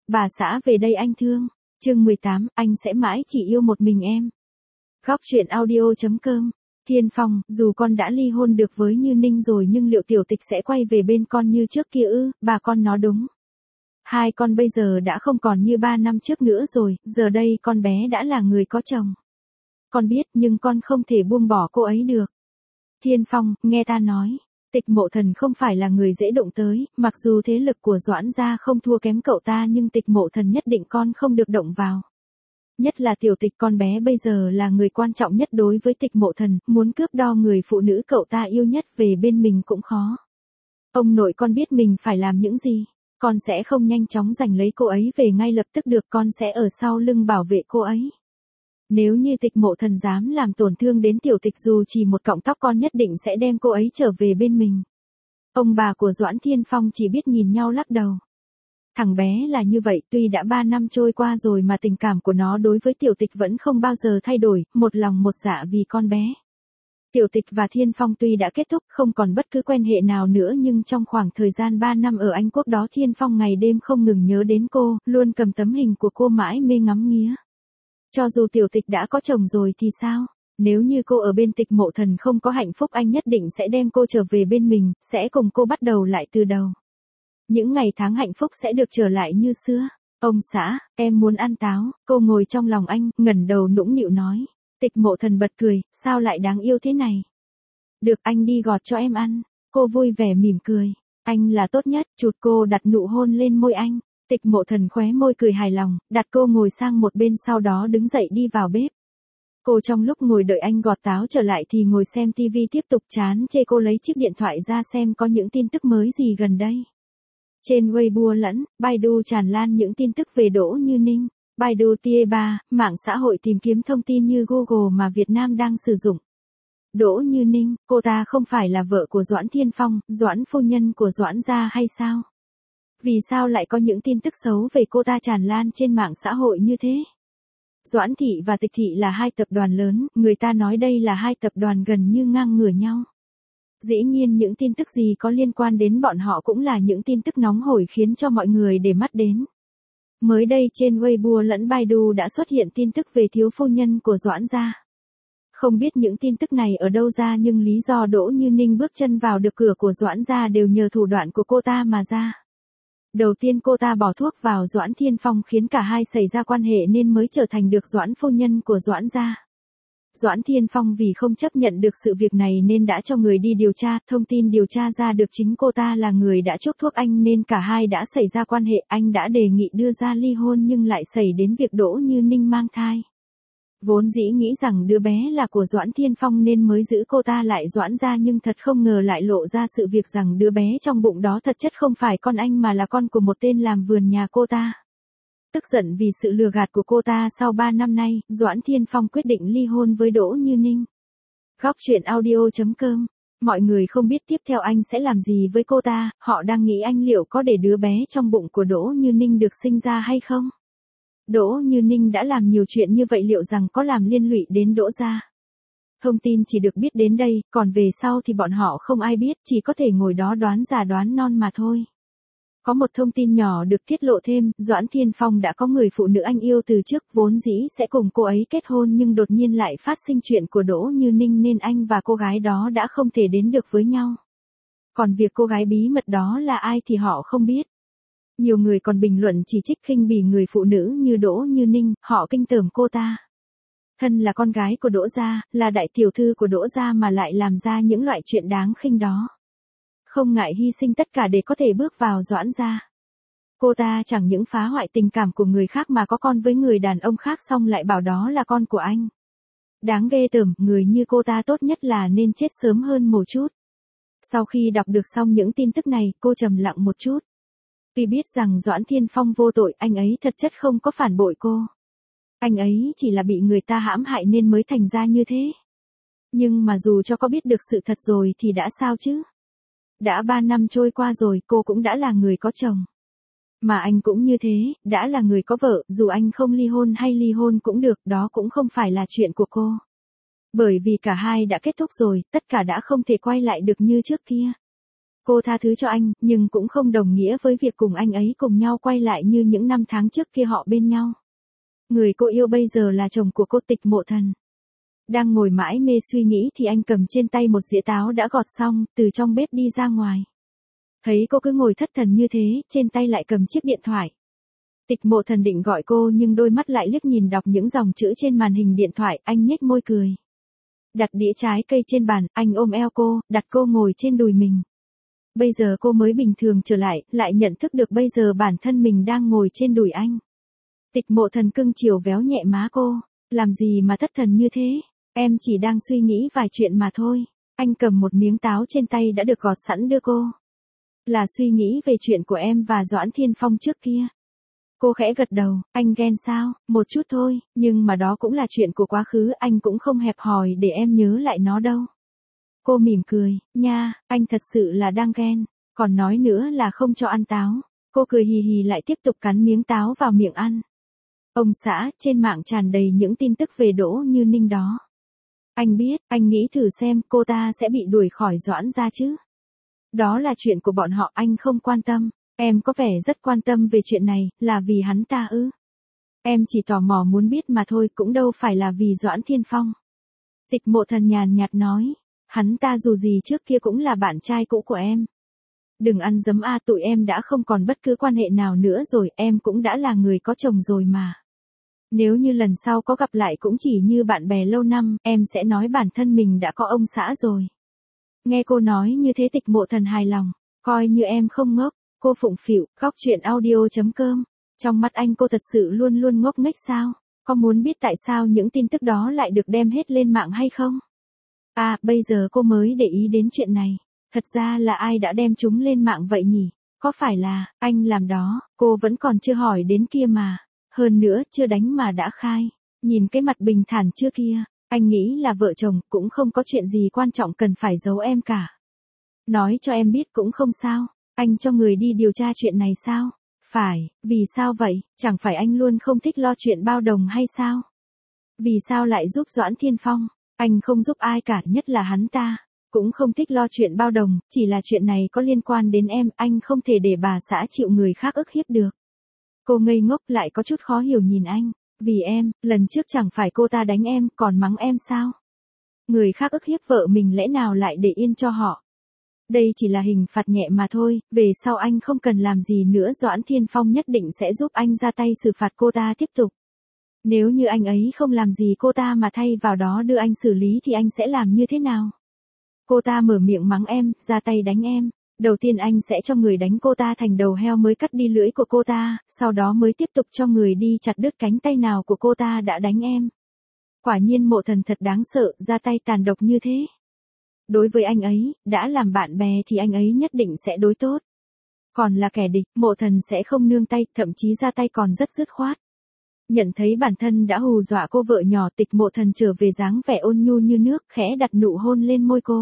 Bà xã về đây anh thương. Chương 18, anh sẽ mãi chỉ yêu một mình em. Góc truyện audio.com. Thiên Phong, dù con đã ly hôn được với Như Ninh rồi nhưng liệu Tiểu Tịch sẽ quay về bên con như trước kia ư? Bà con nói đúng. Hai con bây giờ đã không còn như 3 năm trước nữa rồi, giờ đây con bé đã là người có chồng. Con biết nhưng con không thể buông bỏ cô ấy được. Thiên Phong, nghe ta nói. Tịch Mộ Thần không phải là người dễ đụng tới, mặc dù thế lực của Doãn gia không thua kém cậu ta nhưng Tịch Mộ Thần nhất định con không được động vào. Nhất là Tiểu Tịch con bé bây giờ là người quan trọng nhất đối với Tịch Mộ Thần, muốn cướp đo người phụ nữ cậu ta yêu nhất về bên mình cũng khó. Ông nội con biết mình phải làm những gì, con sẽ không nhanh chóng giành lấy cô ấy về ngay lập tức được, con sẽ ở sau lưng bảo vệ cô ấy. Nếu như Tịch Mộ Thần dám làm tổn thương đến Tiểu Tịch dù chỉ một cọng tóc con nhất định sẽ đem cô ấy trở về bên mình. Ông bà của Doãn Thiên Phong chỉ biết nhìn nhau lắc đầu. Thằng bé là như vậy, tuy đã 3 năm trôi qua rồi mà tình cảm của nó đối với Tiểu Tịch vẫn không bao giờ thay đổi, một lòng một dạ vì con bé. Tiểu Tịch và Thiên Phong tuy đã kết thúc không còn bất cứ quan hệ nào nữa nhưng trong khoảng thời gian 3 năm ở Anh Quốc đó Thiên Phong ngày đêm không ngừng nhớ đến cô, luôn cầm tấm hình của cô mãi mê ngắm nghía. Cho dù Tiểu Tịch đã có chồng rồi thì sao? Nếu như cô ở bên Tịch Mộ Thần không có hạnh phúc anh nhất định sẽ đem cô trở về bên mình, sẽ cùng cô bắt đầu lại từ đầu. Những ngày tháng hạnh phúc sẽ được trở lại như xưa. Ông xã, em muốn ăn táo, cô ngồi trong lòng anh, ngẩng đầu nũng nịu nói. Tịch Mộ Thần bật cười, sao lại đáng yêu thế này? Được anh đi gọt cho em ăn. Cô vui vẻ mỉm cười. Anh là tốt nhất, chụt cô đặt nụ hôn lên môi anh. Tịch Mộ Thần khóe môi cười hài lòng, đặt cô ngồi sang một bên sau đó đứng dậy đi vào bếp. Cô trong lúc ngồi đợi anh gọt táo trở lại thì ngồi xem tivi tiếp tục chán chê, cô lấy chiếc điện thoại ra xem có những tin tức mới gì gần đây. Trên Weibo lẫn Baidu tràn lan những tin tức về Đỗ Như Ninh. Baidu Tier 3, mạng xã hội tìm kiếm thông tin như Google mà Việt Nam đang sử dụng. Đỗ Như Ninh, cô ta không phải là vợ của Doãn Thiên Phong, Doãn phu nhân của Doãn gia hay sao? Vì sao lại có những tin tức xấu về cô ta tràn lan trên mạng xã hội như thế? Doãn Thị và Tịch Thị là hai tập đoàn lớn, người ta nói đây là hai tập đoàn gần như ngang ngửa nhau. Dĩ nhiên những tin tức gì có liên quan đến bọn họ cũng là những tin tức nóng hổi khiến cho mọi người để mắt đến. Mới đây trên Weibo lẫn Baidu đã xuất hiện tin tức về thiếu phu nhân của Doãn gia. Không biết những tin tức này ở đâu ra nhưng lý do Đỗ Như Ninh bước chân vào được cửa của Doãn gia đều nhờ thủ đoạn của cô ta mà ra. Đầu tiên cô ta bỏ thuốc vào Doãn Thiên Phong khiến cả hai xảy ra quan hệ nên mới trở thành được Doãn phu nhân của Doãn gia. Doãn Thiên Phong vì không chấp nhận được sự việc này nên đã cho người đi điều tra, thông tin điều tra ra được chính cô ta là người đã chuốc thuốc anh nên cả hai đã xảy ra quan hệ, anh đã đề nghị đưa ra ly hôn nhưng lại xảy đến việc Đỗ Như Ninh mang thai. Vốn dĩ nghĩ rằng đứa bé là của Doãn Thiên Phong nên mới giữ cô ta lại Doãn gia nhưng thật không ngờ lại lộ ra sự việc rằng đứa bé trong bụng đó thật chất không phải con anh mà là con của một tên làm vườn nhà cô ta. Tức giận vì sự lừa gạt của cô ta sau 3 năm nay, Doãn Thiên Phong quyết định ly hôn với Đỗ Như Ninh. Góc truyện audio.com. Mọi người không biết tiếp theo anh sẽ làm gì với cô ta, họ đang nghĩ anh liệu có để đứa bé trong bụng của Đỗ Như Ninh được sinh ra hay không? Đỗ Như Ninh đã làm nhiều chuyện như vậy liệu rằng có làm liên lụy đến Đỗ gia? Thông tin chỉ được biết đến đây, còn về sau thì bọn họ không ai biết, chỉ có thể ngồi đó đoán già đoán non mà thôi. Có một thông tin nhỏ được tiết lộ thêm, Doãn Thiên Phong đã có người phụ nữ anh yêu từ trước, vốn dĩ sẽ cùng cô ấy kết hôn nhưng đột nhiên lại phát sinh chuyện của Đỗ Như Ninh nên anh và cô gái đó đã không thể đến được với nhau. Còn việc cô gái bí mật đó là ai thì họ không biết. Nhiều người còn bình luận chỉ trích khinh bỉ người phụ nữ như Đỗ Như Ninh, họ kinh tởm cô ta. Thân là con gái của Đỗ gia, là đại tiểu thư của Đỗ gia mà lại làm ra những loại chuyện đáng khinh đó. Không ngại hy sinh tất cả để có thể bước vào Doãn gia. Cô ta chẳng những phá hoại tình cảm của người khác mà có con với người đàn ông khác xong lại bảo đó là con của anh. Đáng ghê tởm, người như cô ta tốt nhất là nên chết sớm hơn một chút. Sau khi đọc được xong những tin tức này, cô trầm lặng một chút. Tuy biết rằng Doãn Thiên Phong vô tội, anh ấy thật chất không có phản bội cô. Anh ấy chỉ là bị người ta hãm hại nên mới thành ra như thế. Nhưng mà dù cho có biết được sự thật rồi thì đã sao chứ? Đã 3 năm trôi qua rồi, cô cũng đã là người có chồng. Mà anh cũng như thế, đã là người có vợ, dù anh không ly hôn hay ly hôn cũng được, đó cũng không phải là chuyện của cô. Bởi vì cả hai đã kết thúc rồi, tất cả đã không thể quay lại được như trước kia. Cô tha thứ cho anh, nhưng cũng không đồng nghĩa với việc cùng anh ấy cùng nhau quay lại như những năm tháng trước kia họ bên nhau. Người cô yêu bây giờ là chồng của cô, Tịch Mộ Thần. Đang ngồi mãi mê suy nghĩ thì anh cầm trên tay một dĩa táo đã gọt xong, từ trong bếp đi ra ngoài. Thấy cô cứ ngồi thất thần như thế, trên tay lại cầm chiếc điện thoại. Tịch Mộ Thần định gọi cô nhưng đôi mắt lại liếc nhìn đọc những dòng chữ trên màn hình điện thoại, anh nhếch môi cười. Đặt đĩa trái cây trên bàn, anh ôm eo cô, đặt cô ngồi trên đùi mình. Bây giờ cô mới bình thường trở lại nhận thức được bây giờ bản thân mình đang ngồi trên đùi anh. Tịch Mộ Thần cưng chiều véo nhẹ má cô. Làm gì mà thất thần như thế? Em chỉ đang suy nghĩ vài chuyện mà thôi. Anh cầm một miếng táo trên tay đã được gọt sẵn đưa cô. Là suy nghĩ về chuyện của em và Doãn Thiên Phong trước kia. Cô khẽ gật đầu, anh ghen sao? Một chút thôi, nhưng mà đó cũng là chuyện của quá khứ, anh cũng không hẹp hòi để em nhớ lại nó đâu. Cô mỉm cười, nha, anh thật sự là đang ghen, còn nói nữa là không cho ăn táo. Cô cười hì hì lại tiếp tục cắn miếng táo vào miệng ăn. Ông xã, trên mạng tràn đầy những tin tức về Đỗ Như Ninh đó. Anh biết, anh nghĩ thử xem cô ta sẽ bị đuổi khỏi Doãn gia chứ. Đó là chuyện của bọn họ, anh không quan tâm. Em có vẻ rất quan tâm về chuyện này, là vì hắn ta ư? Em chỉ tò mò muốn biết mà thôi, cũng đâu phải là vì Doãn Thiên Phong. Tịch Mộ Thần nhàn nhạt nói, hắn ta dù gì trước kia cũng là bạn trai cũ của em. Đừng ăn dấm a, tụi em đã không còn bất cứ quan hệ nào nữa rồi, em cũng đã là người có chồng rồi mà. Nếu như lần sau có gặp lại cũng chỉ như bạn bè lâu năm, em sẽ nói bản thân mình đã có ông xã rồi. Nghe cô nói như thế Tịch Mộ Thần hài lòng, coi như em không ngốc. Cô phụng phịu, Góc Truyện Audio.com. Trong mắt anh cô thật sự luôn luôn ngốc nghếch sao? Có muốn biết tại sao những tin tức đó lại được đem hết lên mạng hay không? À, bây giờ cô mới để ý đến chuyện này. Thật ra là ai đã đem chúng lên mạng vậy nhỉ? Có phải là, anh làm đó, cô vẫn còn chưa hỏi đến kia mà. Hơn nữa, chưa đánh mà đã khai. Nhìn cái mặt bình thản chưa kia, anh nghĩ là vợ chồng, cũng không có chuyện gì quan trọng cần phải giấu em cả. Nói cho em biết cũng không sao. Anh cho người đi điều tra chuyện này sao? Phải, vì sao vậy? Chẳng phải anh luôn không thích lo chuyện bao đồng hay sao? Vì sao lại giúp Doãn Thiên Phong? Anh không giúp ai cả, nhất là hắn ta. Cũng không thích lo chuyện bao đồng, chỉ là chuyện này có liên quan đến em, anh không thể để bà xã chịu người khác ức hiếp được. Cô ngây ngốc lại có chút khó hiểu nhìn anh. Vì em, lần trước chẳng phải cô ta đánh em, còn mắng em sao? Người khác ức hiếp vợ mình lẽ nào lại để yên cho họ? Đây chỉ là hình phạt nhẹ mà thôi, về sau anh không cần làm gì nữa, Doãn Thiên Phong nhất định sẽ giúp anh ra tay xử phạt cô ta tiếp tục. Nếu như anh ấy không làm gì cô ta mà thay vào đó đưa anh xử lý thì anh sẽ làm như thế nào? Cô ta mở miệng mắng em, ra tay đánh em. Đầu tiên anh sẽ cho người đánh cô ta thành đầu heo mới cắt đi lưỡi của cô ta, sau đó mới tiếp tục cho người đi chặt đứt cánh tay nào của cô ta đã đánh em. Quả nhiên Mộ Thần thật đáng sợ, ra tay tàn độc như thế. Đối với anh ấy, đã làm bạn bè thì anh ấy nhất định sẽ đối tốt. Còn là kẻ địch, Mộ Thần sẽ không nương tay, thậm chí ra tay còn rất dứt khoát. Nhận thấy bản thân đã hù dọa cô vợ nhỏ, Tịch Mộ Thần trở về dáng vẻ ôn nhu như nước, khẽ đặt nụ hôn lên môi cô.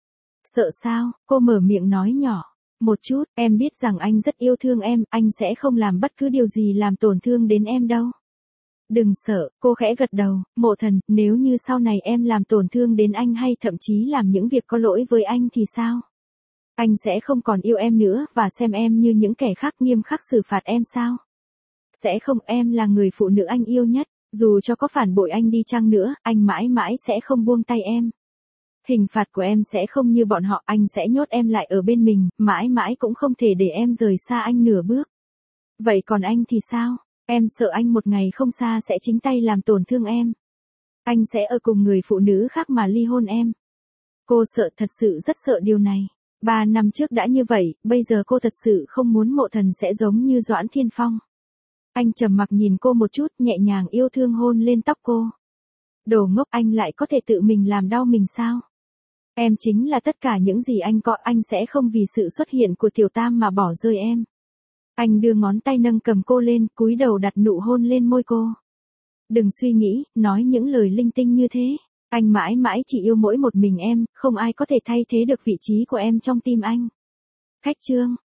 Sợ sao? Cô mở miệng nói nhỏ. Một chút, em biết rằng anh rất yêu thương em, anh sẽ không làm bất cứ điều gì làm tổn thương đến em đâu. Đừng sợ, cô khẽ gật đầu, Mộ Thần, nếu như sau này em làm tổn thương đến anh hay thậm chí làm những việc có lỗi với anh thì sao? Anh sẽ không còn yêu em nữa và xem em như những kẻ khác, nghiêm khắc xử phạt em sao? Sẽ không, em là người phụ nữ anh yêu nhất, dù cho có phản bội anh đi chăng nữa, anh mãi mãi sẽ không buông tay em. Hình phạt của em sẽ không như bọn họ, anh sẽ nhốt em lại ở bên mình, mãi mãi cũng không thể để em rời xa anh nửa bước. Vậy còn anh thì sao? Em sợ anh một ngày không xa sẽ chính tay làm tổn thương em. Anh sẽ ở cùng người phụ nữ khác mà ly hôn em. Cô sợ, thật sự rất sợ điều này. 3 năm trước đã như vậy, bây giờ cô thật sự không muốn Mộ Thần sẽ giống như Doãn Thiên Phong. Anh trầm mặc nhìn cô một chút, nhẹ nhàng yêu thương hôn lên tóc cô. Đồ ngốc, anh lại có thể tự mình làm đau mình sao? Em chính là tất cả những gì anh có, anh sẽ không vì sự xuất hiện của Tiểu Tam mà bỏ rơi em. Anh đưa ngón tay nâng cầm cô lên, cúi đầu đặt nụ hôn lên môi cô. Đừng suy nghĩ, nói những lời linh tinh như thế. Anh mãi mãi chỉ yêu mỗi một mình em, không ai có thể thay thế được vị trí của em trong tim anh. Khách chương.